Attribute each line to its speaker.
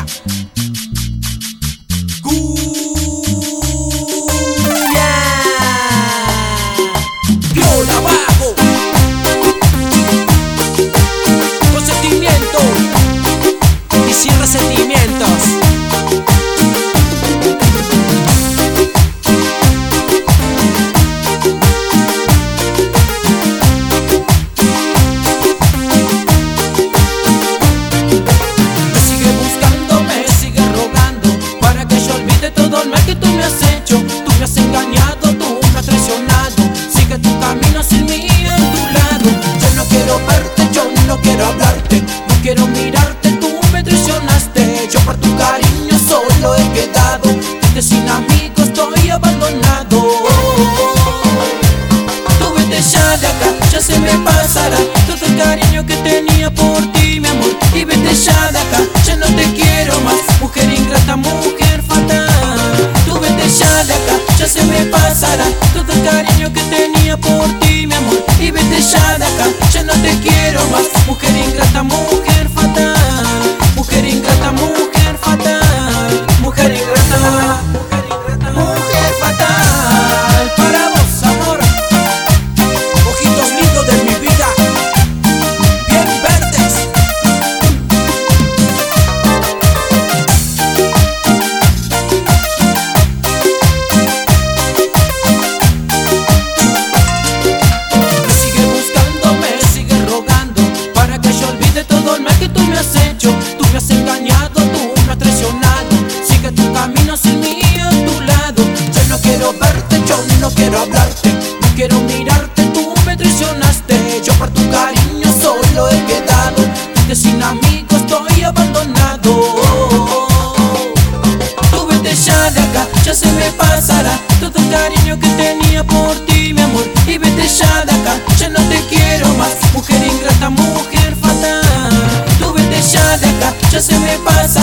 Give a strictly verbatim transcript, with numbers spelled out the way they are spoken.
Speaker 1: Cumbia. Viola abajo. Con sentimiento y sin resentimientos.
Speaker 2: Quiero mirarte, tú me traicionaste. Yo por tu cariño solo he quedado. Vete sin amigos, estoy abandonado. Tú vete ya de acá, ya se me pasará todo el cariño que tenía por ti, mi amor. Y vete ya de acá, ya no te quiero más. Mujer ingrata, mujer fatal. Tú vete ya de acá, ya se me pasará todo el cariño que tenía por ti, mi amor. Y vete ya de acá, ya no te quiero más. Mujer ingrata, mujer fatal. Mujer ingrata, mujer fatal. Mujer ingrata, mujer fatal. Para vos, amor. Ojitos lindos de mi vida, bien verdes. Me sigue buscando, me sigue rogando para que yo olvide todo el mal que tú me has hecho. Tú me has engañado, tú me has traicionado. Sigue tu camino sin mí a tu lado. Yo no quiero verte, yo no quiero hablarte. No quiero mirarte, tú me traicionaste. Yo por tu cariño solo he quedado. Vete sin amigos, estoy abandonado. Tú vete ya de acá, ya se me pasará todo el cariño que tenía por ti, mi amor. Y vete ya de acá, ya no te quiero más. Mujer ingrata, mujer fatal. Tú vete ya de acá, ya se me pasa.